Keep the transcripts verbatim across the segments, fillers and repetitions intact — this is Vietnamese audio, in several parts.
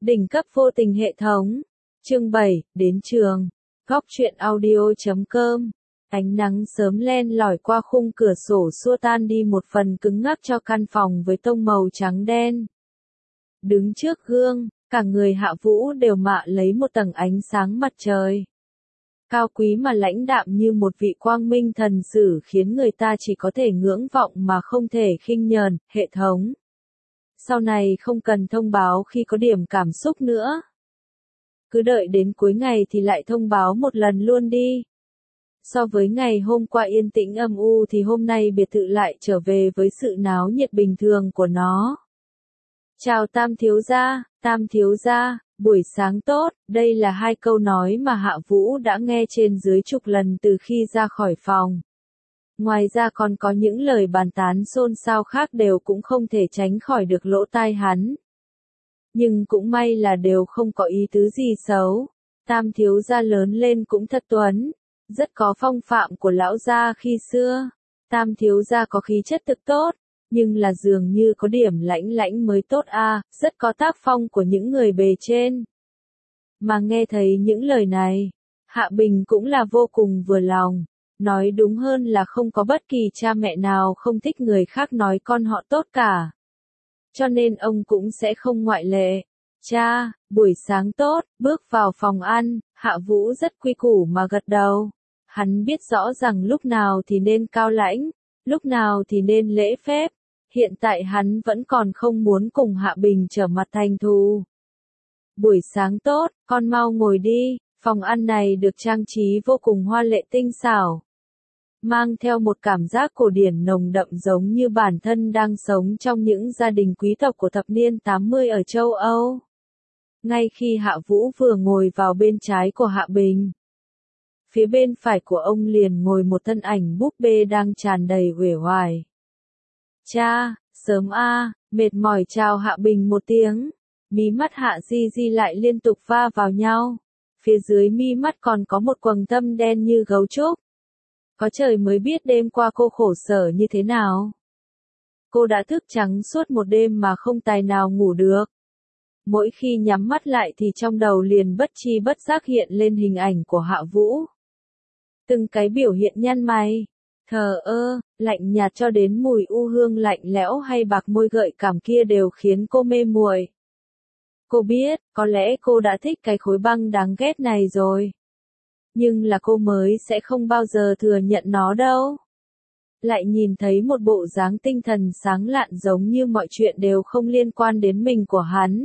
Đỉnh cấp vô tình hệ thống. Chương bảy, đến trường. Góc truyện audio chấm com. Ánh nắng sớm len lỏi qua khung cửa sổ xua tan đi một phần cứng ngắc cho căn phòng với tông màu trắng đen. Đứng trước gương, cả người Hạ Vũ đều mạ lấy một tầng ánh sáng mặt trời. Cao quý mà lãnh đạm như một vị quang minh thần sử khiến người ta chỉ có thể ngưỡng vọng mà không thể khinh nhờn. Hệ thống. Sau này không cần thông báo khi có điểm cảm xúc nữa. Cứ đợi đến cuối ngày thì lại thông báo một lần luôn đi. So với ngày hôm qua yên tĩnh âm u thì hôm nay biệt thự lại trở về với sự náo nhiệt bình thường của nó. Chào Tam thiếu gia, Tam thiếu gia, buổi sáng tốt, đây là hai câu nói mà Hạ Vũ đã nghe trên dưới chục lần từ khi ra khỏi phòng. Ngoài ra còn có những lời bàn tán xôn xao khác đều cũng không thể tránh khỏi được lỗ tai hắn. Nhưng cũng may là đều không có ý tứ gì xấu. Tam thiếu gia lớn lên cũng thật tuấn, rất có phong phạm của lão gia khi xưa. Tam thiếu gia có khí chất thực tốt, nhưng là dường như có điểm lãnh lãnh mới tốt a, à, rất có tác phong của những người bề trên. Mà nghe thấy những lời này, Hạ Bình cũng là vô cùng vừa lòng. Nói đúng hơn là không có bất kỳ cha mẹ nào không thích người khác nói con họ tốt cả. Cho nên ông cũng sẽ không ngoại lệ. Cha, buổi sáng tốt, bước vào phòng ăn, Hạ Vũ rất quy củ mà gật đầu. Hắn biết rõ rằng lúc nào thì nên cao lãnh, lúc nào thì nên lễ phép. Hiện tại hắn vẫn còn không muốn cùng Hạ Bình trở mặt thành thù. Buổi sáng tốt, con mau ngồi đi, phòng ăn này được trang trí vô cùng hoa lệ tinh xảo. Mang theo một cảm giác cổ điển nồng đậm giống như bản thân đang sống trong những gia đình quý tộc của thập niên tám mươi ở châu Âu. Ngay khi Hạ Vũ vừa ngồi vào bên trái của Hạ Bình, phía bên phải của ông liền ngồi một thân ảnh búp bê đang tràn đầy uể oải. Cha, sớm a, mệt mỏi chào Hạ Bình một tiếng, mí mắt Hạ Di Di lại liên tục va vào nhau, phía dưới mi mắt còn có một quầng thâm đen như gấu trúc. Có trời mới biết đêm qua cô khổ sở như thế nào. Cô đã thức trắng suốt một đêm mà không tài nào ngủ được. Mỗi khi nhắm mắt lại thì trong đầu liền bất chi bất giác hiện lên hình ảnh của Hạ Vũ. Từng cái biểu hiện nhăn mày, thờ ơ, lạnh nhạt cho đến mùi u hương lạnh lẽo hay bạc môi gợi cảm kia đều khiến cô mê muội. Cô biết, có lẽ cô đã thích cái khối băng đáng ghét này rồi. Nhưng là cô mới sẽ không bao giờ thừa nhận nó đâu. Lại nhìn thấy một bộ dáng tinh thần sáng lạn giống như mọi chuyện đều không liên quan đến mình của hắn.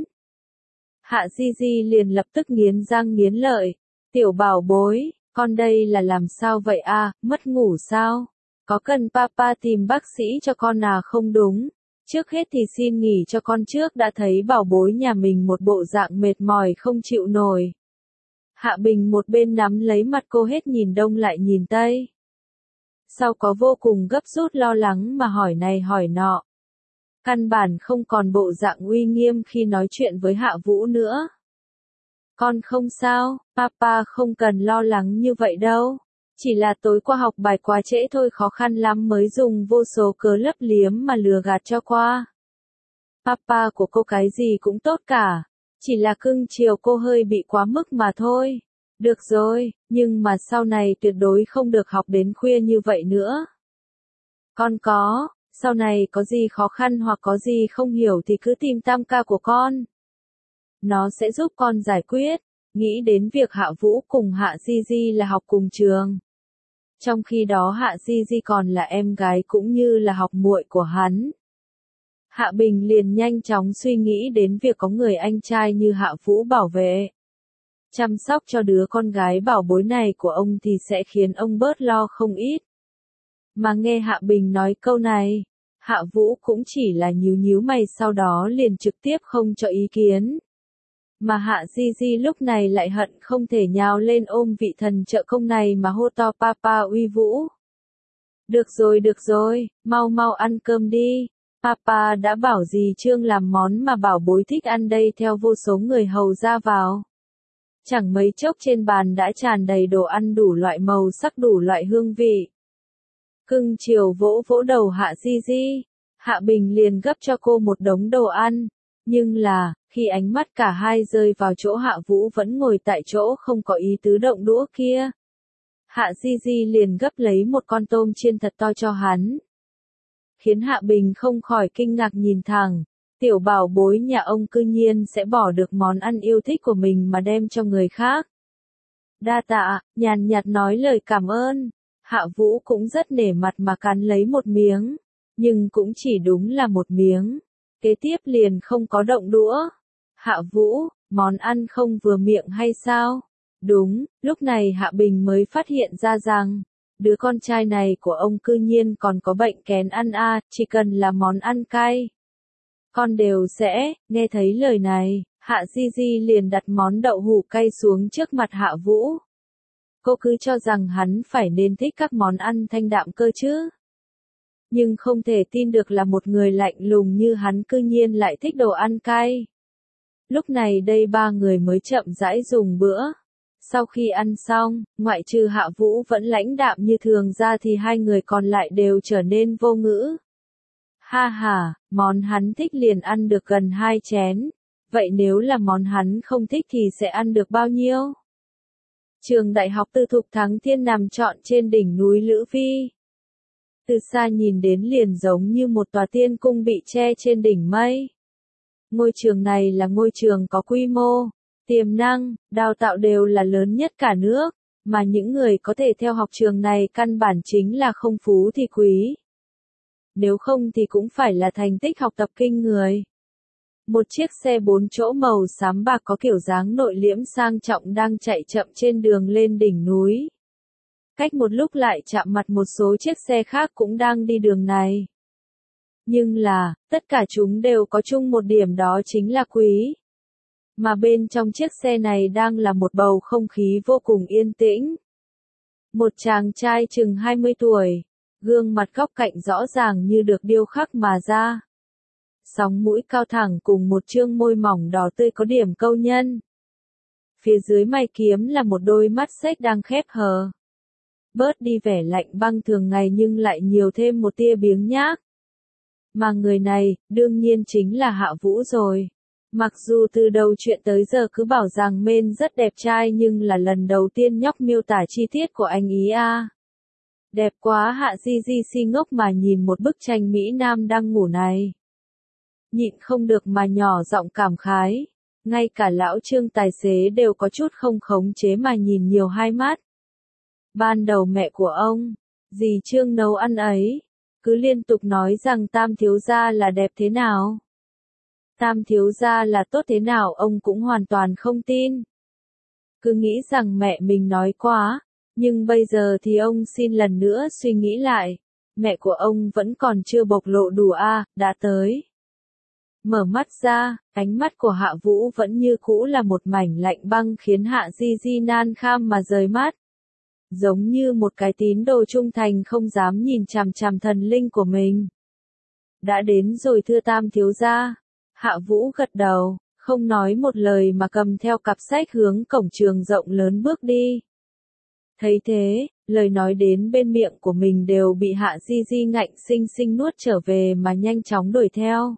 Hạ Di Di liền lập tức nghiến răng nghiến lợi. Tiểu bảo bối, con đây là làm sao vậy a, à, mất ngủ sao? Có cần papa tìm bác sĩ cho con à không đúng? Trước hết thì xin nghỉ cho con trước, đã thấy bảo bối nhà mình một bộ dạng mệt mỏi không chịu nổi. Hạ Bình một bên nắm lấy mặt cô hết nhìn đông lại nhìn tây. Sau có vô cùng gấp rút lo lắng mà hỏi này hỏi nọ. Căn bản không còn bộ dạng uy nghiêm khi nói chuyện với Hạ Vũ nữa. Con không sao, papa không cần lo lắng như vậy đâu. Chỉ là tối qua học bài quá trễ thôi, khó khăn lắm mới dùng vô số cớ lấp liếm mà lừa gạt cho qua. Papa của cô cái gì cũng tốt cả. Chỉ là cưng chiều cô hơi bị quá mức mà thôi. Được rồi, nhưng mà sau này tuyệt đối không được học đến khuya như vậy nữa. Con có, sau này có gì khó khăn hoặc có gì không hiểu thì cứ tìm tam ca của con. Nó sẽ giúp con giải quyết. Nghĩ đến việc Hạ Vũ cùng Hạ Di Di là học cùng trường. Trong khi đó Hạ Di Di còn là em gái cũng như là học muội của hắn. Hạ Bình liền nhanh chóng suy nghĩ đến việc có người anh trai như Hạ Vũ bảo vệ. Chăm sóc cho đứa con gái bảo bối này của ông thì sẽ khiến ông bớt lo không ít. Mà nghe Hạ Bình nói câu này, Hạ Vũ cũng chỉ là nhíu nhíu mày sau đó liền trực tiếp không cho ý kiến. Mà Hạ Di Di lúc này lại hận không thể nhào lên ôm vị thần trợ công này mà hô to papa uy vũ. Được rồi được rồi, mau mau ăn cơm đi. Papa đã bảo dì Trương làm món mà bảo bối thích ăn đây, theo vô số người hầu ra vào. Chẳng mấy chốc trên bàn đã tràn đầy đồ ăn đủ loại màu sắc đủ loại hương vị. Cưng chiều vỗ vỗ đầu Hạ Di Di. Hạ Bình liền gấp cho cô một đống đồ ăn. Nhưng là, Khi ánh mắt cả hai rơi vào chỗ Hạ Vũ vẫn ngồi tại chỗ không có ý tứ động đũa kia. Hạ Di Di liền gấp lấy một con tôm chiên thật to cho hắn. Khiến Hạ Bình không khỏi kinh ngạc nhìn thẳng, tiểu bảo bối nhà ông cư nhiên sẽ bỏ được món ăn yêu thích của mình mà đem cho người khác. Đa tạ, nhàn nhạt nói lời cảm ơn. Hạ Vũ cũng rất nể mặt mà cắn lấy một miếng, nhưng cũng chỉ đúng là một miếng. Kế tiếp liền không có động đũa. Hạ Vũ, món ăn không vừa miệng hay sao? Đúng, lúc này Hạ Bình mới phát hiện ra rằng, đứa con trai này của ông cư nhiên còn có bệnh kén ăn a, chỉ cần là món ăn cay. Con đều sẽ, nghe thấy lời này, Hạ Di Di liền đặt món đậu hũ cay xuống trước mặt Hạ Vũ. Cô cứ cho rằng hắn phải nên thích các món ăn thanh đạm cơ chứ. Nhưng không thể tin được là một người lạnh lùng như hắn cư nhiên lại thích đồ ăn cay. Lúc này đây ba người mới chậm rãi dùng bữa. Sau khi ăn xong, ngoại trừ Hạ Vũ vẫn lãnh đạm như thường ra thì hai người còn lại đều trở nên vô ngữ. Ha ha, món hắn thích liền ăn được gần hai chén. Vậy nếu là món hắn không thích thì sẽ ăn được bao nhiêu? Trường đại học tư thục Thắng Thiên nằm trọn trên đỉnh núi Lữ Vi. Từ xa nhìn đến liền giống như một tòa tiên cung bị che trên đỉnh mây. Ngôi trường này là ngôi trường có quy mô, tiềm năng, đào tạo đều là lớn nhất cả nước, mà những người có thể theo học trường này căn bản chính là không phú thì quý. Nếu không thì cũng phải là thành tích học tập kinh người. Một chiếc xe bốn chỗ màu xám bạc có kiểu dáng nội liễm sang trọng đang chạy chậm trên đường lên đỉnh núi. Cách một lúc lại chạm mặt một số chiếc xe khác cũng đang đi đường này. Nhưng là, tất cả chúng đều có chung một điểm đó chính là quý. Mà bên trong chiếc xe này đang là một bầu không khí vô cùng yên tĩnh. Một chàng trai chừng hai mươi tuổi, gương mặt góc cạnh rõ ràng như được điêu khắc mà ra. Sóng mũi cao thẳng cùng một trương môi mỏng đỏ tươi có điểm câu nhân. Phía dưới mày kiếm là một đôi mắt xếch đang khép hờ. Bớt đi vẻ lạnh băng thường ngày nhưng lại nhiều thêm một tia biếng nhác. Mà người này, đương nhiên chính là Hạ Vũ rồi. Mặc dù từ đầu chuyện tới giờ cứ bảo rằng Men rất đẹp trai nhưng là lần đầu tiên nhóc miêu tả chi tiết của anh ý a. À. Đẹp quá, Hạ Di Di si ngốc mà nhìn một bức tranh Mỹ Nam đang ngủ này. Nhịn không được mà nhỏ giọng cảm khái. Ngay cả lão Trương tài xế đều có chút không khống chế mà nhìn nhiều hai mắt. Ban đầu mẹ của ông, dì Trương nấu ăn ấy, cứ liên tục nói rằng Tam thiếu gia là đẹp thế nào. Tam thiếu gia là tốt thế nào ông cũng hoàn toàn không tin. Cứ nghĩ rằng mẹ mình nói quá, nhưng bây giờ thì ông xin lần nữa suy nghĩ lại. Mẹ của ông vẫn còn chưa bộc lộ đủ a, à, đã tới. Mở mắt ra, ánh mắt của Hạ Vũ vẫn như cũ là một mảnh lạnh băng khiến Hạ Di Di nan kham mà rời mắt. Giống như một cái tín đồ trung thành không dám nhìn chằm chằm thần linh của mình. Đã đến rồi thưa Tam thiếu gia. Hạ Vũ gật đầu, không nói một lời mà cầm theo cặp sách hướng cổng trường rộng lớn bước đi. Thấy thế, lời nói đến bên miệng của mình đều bị Hạ Di Di ngạnh sinh sinh nuốt trở về mà nhanh chóng đuổi theo.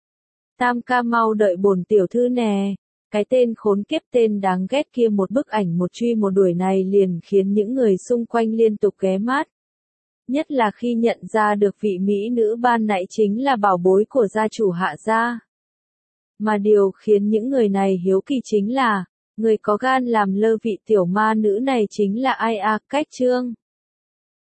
Tam ca mau đợi bổn tiểu thư nè. Cái tên khốn kiếp tên đáng ghét kia một bức ảnh một truy một đuổi này liền khiến những người xung quanh liên tục ghé mắt. Nhất là khi nhận ra được vị mỹ nữ ban nãy chính là bảo bối của gia chủ Hạ gia. Mà điều khiến những người này hiếu kỳ chính là, người có gan làm lơ vị tiểu ma nữ này chính là ai a, Cách Trương.